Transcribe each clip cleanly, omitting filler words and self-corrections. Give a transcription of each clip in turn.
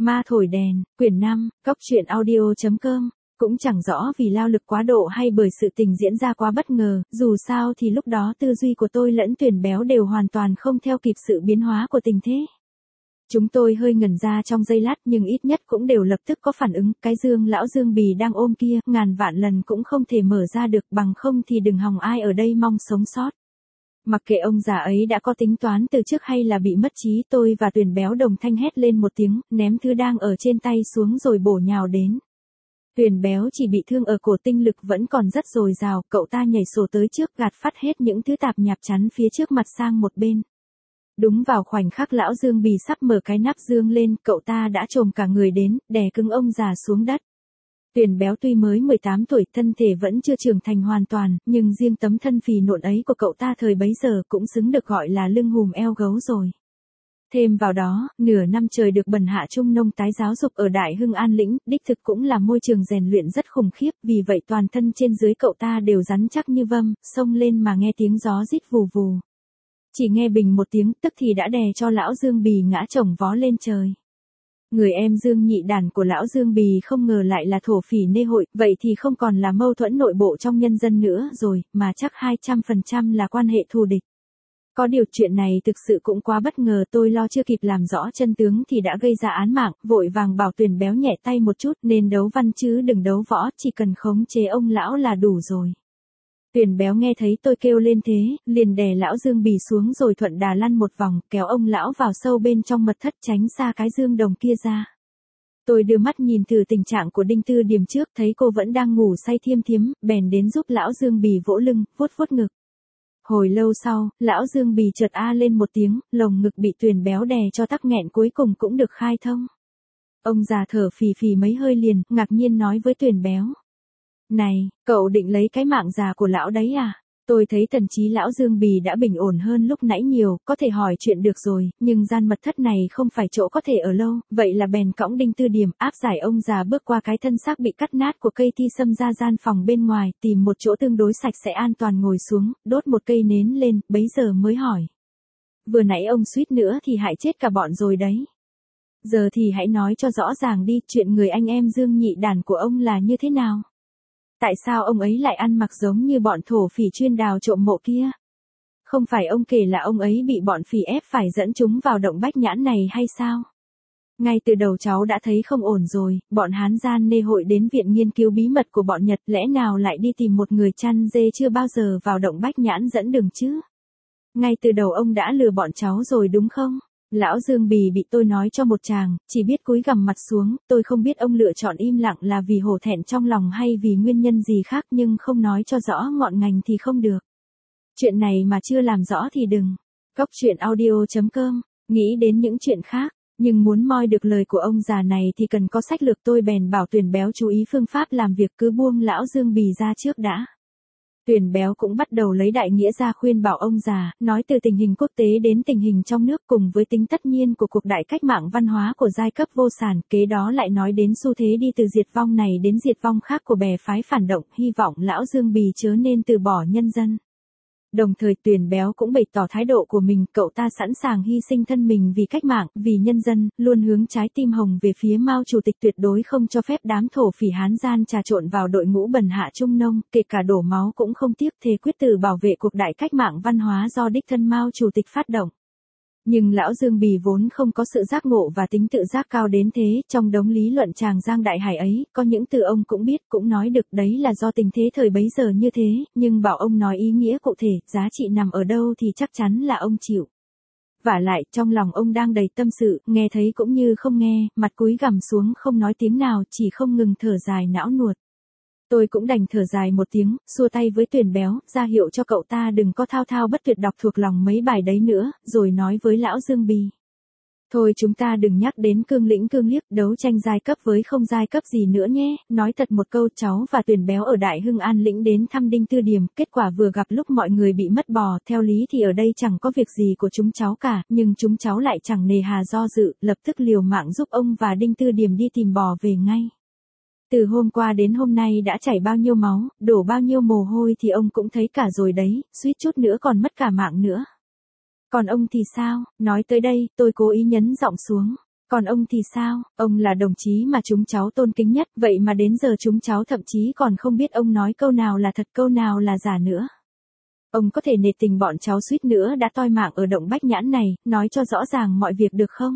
Ma thổi đèn, quyển 5, cóc truyện audio.com. Cũng chẳng rõ vì lao lực quá độ hay bởi sự tình diễn ra quá bất ngờ, dù sao thì lúc đó tư duy của tôi lẫn Tuyển Béo đều hoàn toàn không theo kịp sự biến hóa của tình thế. Chúng tôi hơi ngẩn ra trong giây lát nhưng ít nhất cũng đều lập tức có phản ứng, cái dương lão Dương Bì đang ôm kia, ngàn vạn lần cũng không thể mở ra được, bằng không thì đừng hòng ai ở đây mong sống sót. Mặc kệ ông già ấy đã có tính toán từ trước hay là bị mất trí, tôi và Tuyển Béo đồng thanh hét lên một tiếng, ném thứ đang ở trên tay xuống rồi bổ nhào đến. Tuyển Béo chỉ bị thương ở cổ, tinh lực vẫn còn rất dồi dào, cậu ta nhảy sổ tới trước, gạt phát hết những thứ tạp nhạp chắn phía trước mặt sang một bên. Đúng vào khoảnh khắc lão Dương Bì sắp mở cái nắp dương lên, cậu ta đã chồm cả người đến, đè cứng ông già xuống đất. Tuyển Béo tuy mới 18 tuổi, thân thể vẫn chưa trưởng thành hoàn toàn, nhưng riêng tấm thân phì nộn ấy của cậu ta thời bấy giờ cũng xứng được gọi là lưng hùm eo gấu rồi. Thêm vào đó, nửa năm trời được Bần Hạ Trung Nông tái giáo dục ở Đại Hưng An Lĩnh, đích thực cũng là môi trường rèn luyện rất khủng khiếp, vì vậy toàn thân trên dưới cậu ta đều rắn chắc như vâm, xông lên mà nghe tiếng gió rít vù vù. Chỉ nghe bình một tiếng, tức thì đã đè cho lão Dương Bì ngã chồng vó lên trời. Người em Dương Nhị Đàn của lão Dương Bì không ngờ lại là thổ phỉ nê hội, vậy thì không còn là mâu thuẫn nội bộ trong nhân dân nữa rồi, mà chắc 200% là quan hệ thù địch. Có điều chuyện này thực sự cũng quá bất ngờ, tôi lo chưa kịp làm rõ chân tướng thì đã gây ra án mạng, vội vàng bảo Tuyển Béo nhẹ tay một chút, nên đấu văn chứ đừng đấu võ, chỉ cần khống chế ông lão là đủ rồi. Tuyển Béo nghe thấy tôi kêu lên thế, liền đè lão Dương Bì xuống rồi thuận đà lăn một vòng, kéo ông lão vào sâu bên trong mật thất, tránh xa cái dương đồng kia ra. Tôi đưa mắt nhìn thử tình trạng của Đinh Tư Điềm trước, thấy cô vẫn đang ngủ say thiêm thiếm, bèn đến giúp lão Dương Bì vỗ lưng, vuốt vuốt ngực. Hồi lâu sau, lão Dương Bì chợt a lên một tiếng, lồng ngực bị Tuyển Béo đè cho tắc nghẹn cuối cùng cũng được khai thông. Ông già thở phì phì mấy hơi liền, ngạc nhiên nói với Tuyển Béo. Này, cậu định lấy cái mạng già của lão đấy à? Tôi thấy thần trí lão Dương Bì đã bình ổn hơn lúc nãy nhiều, có thể hỏi chuyện được rồi, nhưng gian mật thất này không phải chỗ có thể ở lâu, vậy là bèn cõng Đinh Tư Điềm, áp giải ông già bước qua cái thân xác bị cắt nát của cây thi sâm ra gian phòng bên ngoài, tìm một chỗ tương đối sạch sẽ an toàn ngồi xuống, đốt một cây nến lên, bấy giờ mới hỏi. Vừa nãy ông suýt nữa thì hại chết cả bọn rồi đấy. Giờ thì hãy nói cho rõ ràng đi, chuyện người anh em Dương Nhị Đàn của ông là như thế nào? Tại sao ông ấy lại ăn mặc giống như bọn thổ phỉ chuyên đào trộm mộ kia? Không phải ông kể là ông ấy bị bọn phỉ ép phải dẫn chúng vào động Bách Nhãn này hay sao? Ngay từ đầu cháu đã thấy không ổn rồi, bọn Hán gian nê hội đến viện nghiên cứu bí mật của bọn Nhật, lẽ nào lại đi tìm một người chăn dê chưa bao giờ vào động Bách Nhãn dẫn đường chứ? Ngay từ đầu ông đã lừa bọn cháu rồi đúng không? Lão Dương Bì bị tôi nói cho một tràng, chỉ biết cúi gằm mặt xuống, tôi không biết ông lựa chọn im lặng là vì hổ thẹn trong lòng hay vì nguyên nhân gì khác, nhưng không nói cho rõ ngọn ngành thì không được. Chuyện này mà chưa làm rõ thì đừng. cóc truyện audio.com, nghĩ đến những chuyện khác, nhưng muốn moi được lời của ông già này thì cần có sách lược, tôi bèn bảo Tuyển Béo chú ý phương pháp làm việc, cứ buông lão Dương Bì ra trước đã. Tuyển Béo cũng bắt đầu lấy đại nghĩa ra khuyên bảo ông già, nói từ tình hình quốc tế đến tình hình trong nước cùng với tính tất nhiên của cuộc đại cách mạng văn hóa của giai cấp vô sản, kế đó lại nói đến xu thế đi từ diệt vong này đến diệt vong khác của bè phái phản động, hy vọng lão Dương Bì chớ nên từ bỏ nhân dân. Đồng thời Tuyển Béo cũng bày tỏ thái độ của mình, cậu ta sẵn sàng hy sinh thân mình vì cách mạng, vì nhân dân, luôn hướng trái tim hồng về phía Mao Chủ tịch, tuyệt đối không cho phép đám thổ phỉ Hán gian trà trộn vào đội ngũ Bần Hạ Trung Nông, kể cả đổ máu cũng không tiếc, thề quyết tử bảo vệ cuộc đại cách mạng văn hóa do đích thân Mao Chủ tịch phát động. Nhưng lão Dương Bì vốn không có sự giác ngộ và tính tự giác cao đến thế, trong đống lý luận tràng giang đại hải ấy, có những từ ông cũng biết, cũng nói được, đấy là do tình thế thời bấy giờ như thế, nhưng bảo ông nói ý nghĩa cụ thể, giá trị nằm ở đâu thì chắc chắn là ông chịu. Vả lại, trong lòng ông đang đầy tâm sự, nghe thấy cũng như không nghe, mặt cúi gằm xuống không nói tiếng nào, chỉ không ngừng thở dài não nuột. Tôi cũng đành thở dài một tiếng, xua tay với Tuyển Béo, ra hiệu cho cậu ta đừng có thao thao bất tuyệt đọc thuộc lòng mấy bài đấy nữa, rồi nói với lão Dương Bì. Thôi chúng ta đừng nhắc đến cương lĩnh cương liếc, đấu tranh giai cấp với không giai cấp gì nữa nhé, nói thật một câu, cháu và Tuyển Béo ở Đại Hưng An Lĩnh đến thăm Đinh Tư Điềm, kết quả vừa gặp lúc mọi người bị mất bò, theo lý thì ở đây chẳng có việc gì của chúng cháu cả, nhưng chúng cháu lại chẳng nề hà do dự, lập tức liều mạng giúp ông và Đinh Tư Điềm đi tìm bò về ngay. Từ hôm qua đến hôm nay đã chảy bao nhiêu máu, đổ bao nhiêu mồ hôi thì ông cũng thấy cả rồi đấy, suýt chút nữa còn mất cả mạng nữa. Còn ông thì sao? Nói tới đây, tôi cố ý nhấn giọng xuống. Còn ông thì sao, ông là đồng chí mà chúng cháu tôn kính nhất, vậy mà đến giờ chúng cháu thậm chí còn không biết ông nói câu nào là thật câu nào là giả nữa. Ông có thể nể tình bọn cháu suýt nữa đã toi mạng ở động Bách Nhãn này, nói cho rõ ràng mọi việc được không?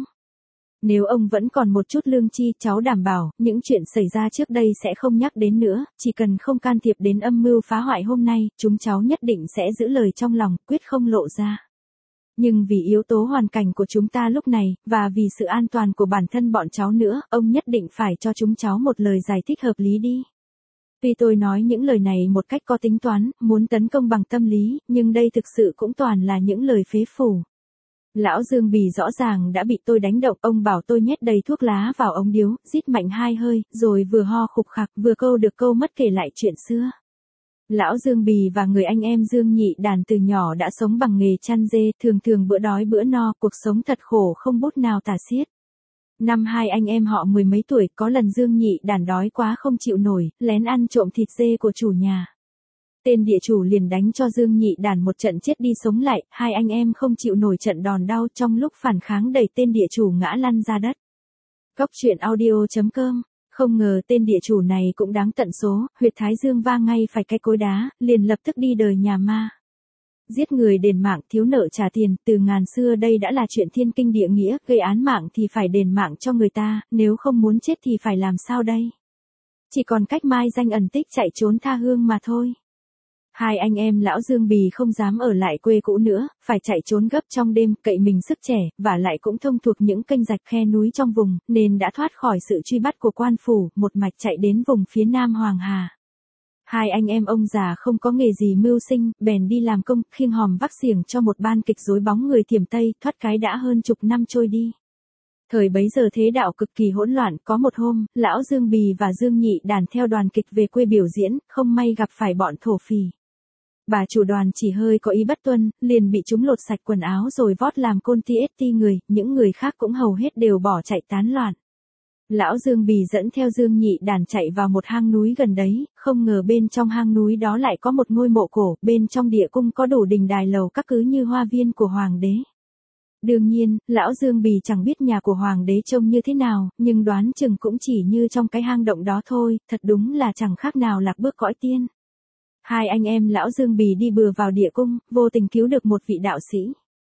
Nếu ông vẫn còn một chút lương tri, cháu đảm bảo, những chuyện xảy ra trước đây sẽ không nhắc đến nữa, chỉ cần không can thiệp đến âm mưu phá hoại hôm nay, chúng cháu nhất định sẽ giữ lời trong lòng, quyết không lộ ra. Nhưng vì yếu tố hoàn cảnh của chúng ta lúc này, và vì sự an toàn của bản thân bọn cháu nữa, ông nhất định phải cho chúng cháu một lời giải thích hợp lý đi. Tuy tôi nói những lời này một cách có tính toán, muốn tấn công bằng tâm lý, nhưng đây thực sự cũng toàn là những lời phế phủ. Lão Dương Bì rõ ràng đã bị tôi đánh động, ông bảo tôi nhét đầy thuốc lá vào ống điếu, rít mạnh 2 hơi, rồi vừa ho khục khặc, vừa câu được câu mất kể lại chuyện xưa. Lão Dương Bì và người anh em Dương Nhị Đàn từ nhỏ đã sống bằng nghề chăn dê, thường thường bữa đói bữa no, cuộc sống thật khổ không bút nào tả xiết. Năm hai anh em họ 10 mấy tuổi, có lần Dương Nhị Đàn đói quá không chịu nổi, lén ăn trộm thịt dê của chủ nhà. Tên địa chủ liền đánh cho Dương Nhị Đàn một trận chết đi sống lại, hai anh em không chịu nổi trận đòn đau, trong lúc phản kháng đẩy tên địa chủ ngã lăn ra đất. Cóc truyện audio.com. Không ngờ tên địa chủ này cũng đáng tận số, huyệt thái dương va ngay phải cái cối đá, liền lập tức đi đời nhà ma. Giết người đền mạng, thiếu nợ trả tiền, từ ngàn xưa đây đã là chuyện thiên kinh địa nghĩa, gây án mạng thì phải đền mạng cho người ta, nếu không muốn chết thì phải làm sao đây? Chỉ còn cách mai danh ẩn tích chạy trốn tha hương mà thôi. Hai anh em lão Dương Bì không dám ở lại quê cũ nữa, phải chạy trốn gấp trong đêm, cậy mình sức trẻ, và lại cũng thông thuộc những kênh rạch khe núi trong vùng, nên đã thoát khỏi sự truy bắt của quan phủ, một mạch chạy đến vùng phía nam Hoàng Hà. Hai anh em ông già không có nghề gì mưu sinh, bèn đi làm công, khiêng hòm vác xiềng cho một ban kịch rối bóng người Thiểm Tây, thoát cái đã hơn chục năm trôi đi. Thời bấy giờ thế đạo cực kỳ hỗn loạn, có một hôm, lão Dương Bì và Dương Nhị Đàn theo đoàn kịch về quê biểu diễn, không may gặp phải bọn thổ phỉ. Bà chủ đoàn chỉ hơi có ý bất tuân, liền bị chúng lột sạch quần áo rồi vót làm côn ti ết ti người, những người khác cũng hầu hết đều bỏ chạy tán loạn. Lão Dương Bì dẫn theo Dương Nhị Đàn chạy vào một hang núi gần đấy, không ngờ bên trong hang núi đó lại có một ngôi mộ cổ, bên trong địa cung có đủ đình đài lầu các cứ như hoa viên của hoàng đế. Đương nhiên, lão Dương Bì chẳng biết nhà của hoàng đế trông như thế nào, nhưng đoán chừng cũng chỉ như trong cái hang động đó thôi, thật đúng là chẳng khác nào lạc bước cõi tiên. Hai anh em lão Dương Bì đi bừa vào địa cung, vô tình cứu được một vị đạo sĩ.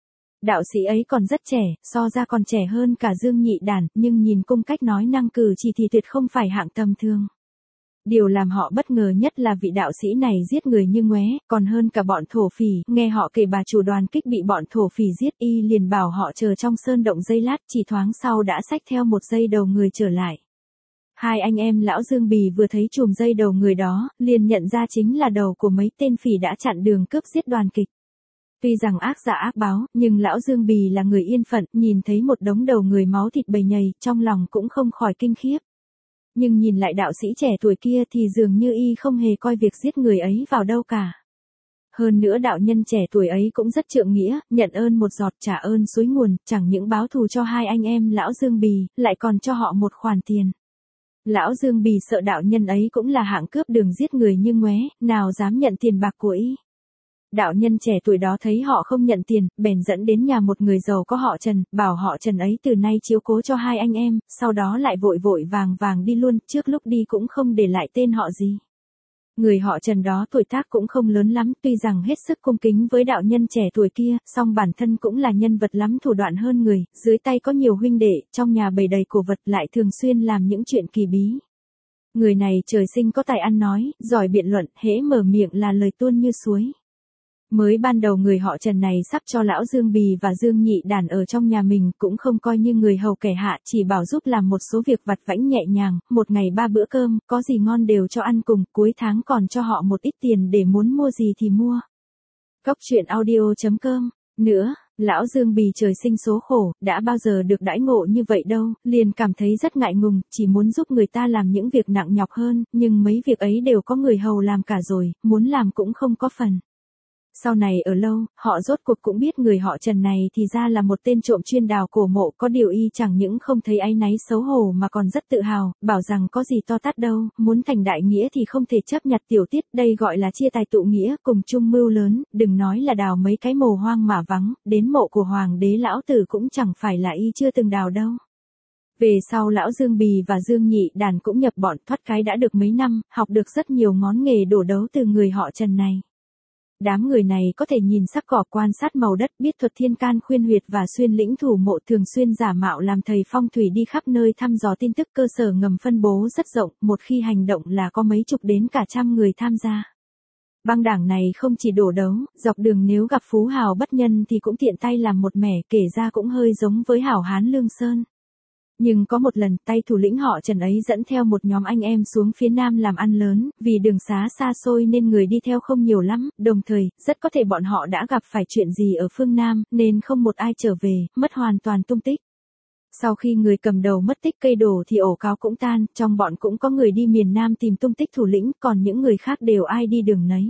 Đạo sĩ ấy còn rất trẻ, so ra còn trẻ hơn cả Dương Nhị Đàn, nhưng nhìn cung cách nói năng cử chỉ thì tuyệt không phải hạng tầm thường. Điều làm họ bất ngờ nhất là vị đạo sĩ này giết người như ngoé, còn hơn cả bọn thổ phỉ, nghe họ kể bà chủ đoàn kích bị bọn thổ phỉ giết, y liền bảo họ chờ trong sơn động giây lát, chỉ thoáng sau đã xách theo một dây đầu người trở lại. Hai anh em lão Dương Bì vừa thấy chùm dây đầu người đó, liền nhận ra chính là đầu của mấy tên phỉ đã chặn đường cướp giết đoàn kịch. Tuy rằng ác giả ác báo, nhưng lão Dương Bì là người yên phận, nhìn thấy một đống đầu người máu thịt bầy nhầy, trong lòng cũng không khỏi kinh khiếp. Nhưng nhìn lại đạo sĩ trẻ tuổi kia thì dường như y không hề coi việc giết người ấy vào đâu cả. Hơn nữa đạo nhân trẻ tuổi ấy cũng rất trượng nghĩa, nhận ơn một giọt trả ơn suối nguồn, chẳng những báo thù cho hai anh em lão Dương Bì, lại còn cho họ một khoản tiền. Lão Dương Bì sợ đạo nhân ấy cũng là hạng cướp đường giết người như ngoé, nào dám nhận tiền bạc của y. Đạo nhân trẻ tuổi đó thấy họ không nhận tiền, bèn dẫn đến nhà một người giàu có họ Trần, bảo họ Trần ấy từ nay chiếu cố cho hai anh em, sau đó lại vội vội vàng vàng đi luôn, trước lúc đi cũng không để lại tên họ gì. Người họ Trần đó tuổi tác cũng không lớn lắm, tuy rằng hết sức cung kính với đạo nhân trẻ tuổi kia, song bản thân cũng là nhân vật lắm thủ đoạn hơn người, dưới tay có nhiều huynh đệ, trong nhà bày đầy cổ vật lại thường xuyên làm những chuyện kỳ bí. Người này trời sinh có tài ăn nói, giỏi biện luận, hễ mở miệng là lời tuôn như suối. Mới ban đầu người họ Trần này sắp cho lão Dương Bì và Dương Nhị Đàn ở trong nhà mình, cũng không coi như người hầu kẻ hạ, chỉ bảo giúp làm một số việc vặt vãnh nhẹ nhàng, một ngày 3 bữa cơm, có gì ngon đều cho ăn cùng, cuối tháng còn cho họ một ít tiền để muốn mua gì thì mua. Cóc truyện audio.com. Nữa, lão Dương Bì trời sinh số khổ, đã bao giờ được đãi ngộ như vậy đâu, liền cảm thấy rất ngại ngùng, chỉ muốn giúp người ta làm những việc nặng nhọc hơn, nhưng mấy việc ấy đều có người hầu làm cả rồi, muốn làm cũng không có phần. Sau này ở lâu, họ rốt cuộc cũng biết người họ Trần này thì ra là một tên trộm chuyên đào cổ mộ, có điều y chẳng những không thấy áy náy xấu hổ mà còn rất tự hào, bảo rằng có gì to tát đâu, muốn thành đại nghĩa thì không thể chấp nhặt tiểu tiết, đây gọi là chia tài tụ nghĩa, cùng chung mưu lớn, đừng nói là đào mấy cái mồ hoang mà vắng, đến mộ của hoàng đế lão tử cũng chẳng phải là y chưa từng đào đâu. Về sau lão Dương Bì và Dương Nhị Đàn cũng nhập bọn, thoát cái đã được mấy năm, học được rất nhiều ngón nghề đổ đấu từ người họ Trần này. Đám người này có thể nhìn sắc cỏ, quan sát màu đất, biết thuật thiên can khuyên huyệt và xuyên lĩnh thủ mộ, thường xuyên giả mạo làm thầy phong thủy đi khắp nơi thăm dò tin tức, cơ sở ngầm phân bố rất rộng, một khi hành động là có mấy chục đến cả trăm người tham gia. Băng đảng này không chỉ đổ đấu, dọc đường nếu gặp phú hào bất nhân thì cũng tiện tay làm một mẻ, kể ra cũng hơi giống với hảo hán Lương Sơn. Nhưng có một lần, tay thủ lĩnh họ Trần ấy dẫn theo một nhóm anh em xuống phía Nam làm ăn lớn, vì đường xá xa xôi nên người đi theo không nhiều lắm, đồng thời, rất có thể bọn họ đã gặp phải chuyện gì ở phương Nam, nên không một ai trở về, mất hoàn toàn tung tích. Sau khi người cầm đầu mất tích cây đổ thì ổ cáo cũng tan, trong bọn cũng có người đi miền Nam tìm tung tích thủ lĩnh, còn những người khác đều ai đi đường nấy.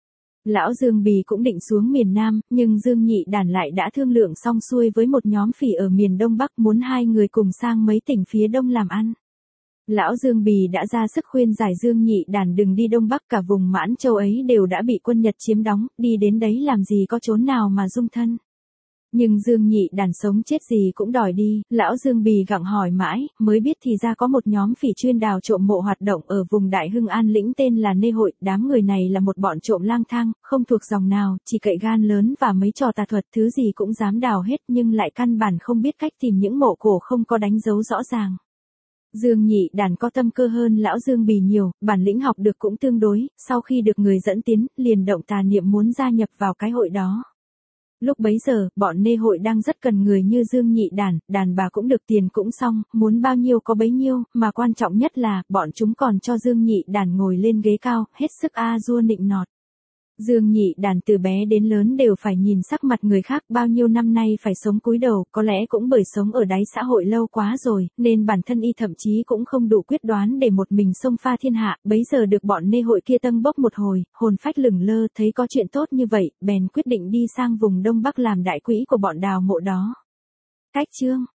Lão Dương Bì cũng định xuống miền Nam, nhưng Dương Nhị Đàn lại đã thương lượng xong xuôi với một nhóm phỉ ở miền Đông Bắc, muốn hai người cùng sang mấy tỉnh phía Đông làm ăn. Lão Dương Bì đã ra sức khuyên giải Dương Nhị Đàn đừng đi Đông Bắc, cả vùng Mãn Châu ấy đều đã bị quân Nhật chiếm đóng, đi đến đấy làm gì có chốn nào mà dung thân. Nhưng Dương Nhị Đàn sống chết gì cũng đòi đi, lão Dương Bì gặng hỏi mãi, mới biết thì ra có một nhóm phỉ chuyên đào trộm mộ hoạt động ở vùng Đại Hưng An lĩnh tên là Nê Hội, đám người này là một bọn trộm lang thang, không thuộc dòng nào, chỉ cậy gan lớn và mấy trò tà thuật, thứ gì cũng dám đào hết nhưng lại căn bản không biết cách tìm những mộ cổ không có đánh dấu rõ ràng. Dương Nhị Đàn có tâm cơ hơn lão Dương Bì nhiều, bản lĩnh học được cũng tương đối, sau khi được người dẫn tiến, liền động tà niệm muốn gia nhập vào cái hội đó. Lúc bấy giờ, bọn Nê Hội đang rất cần người như Dương Nhị Đàn, đàn bà cũng được tiền cũng xong, muốn bao nhiêu có bấy nhiêu, mà quan trọng nhất là, bọn chúng còn cho Dương Nhị Đàn ngồi lên ghế cao, hết sức dua nịnh nọt. Dương Nhị Đàn từ bé đến lớn đều phải nhìn sắc mặt người khác, bao nhiêu năm nay phải sống cúi đầu, có lẽ cũng bởi sống ở đáy xã hội lâu quá rồi, nên bản thân y thậm chí cũng không đủ quyết đoán để một mình xông pha thiên hạ, bấy giờ được bọn Nê Hội kia tâng bốc một hồi, hồn phách lửng lơ, thấy có chuyện tốt như vậy, bèn quyết định đi sang vùng Đông Bắc làm đại quỹ của bọn đào mộ đó. Cách chương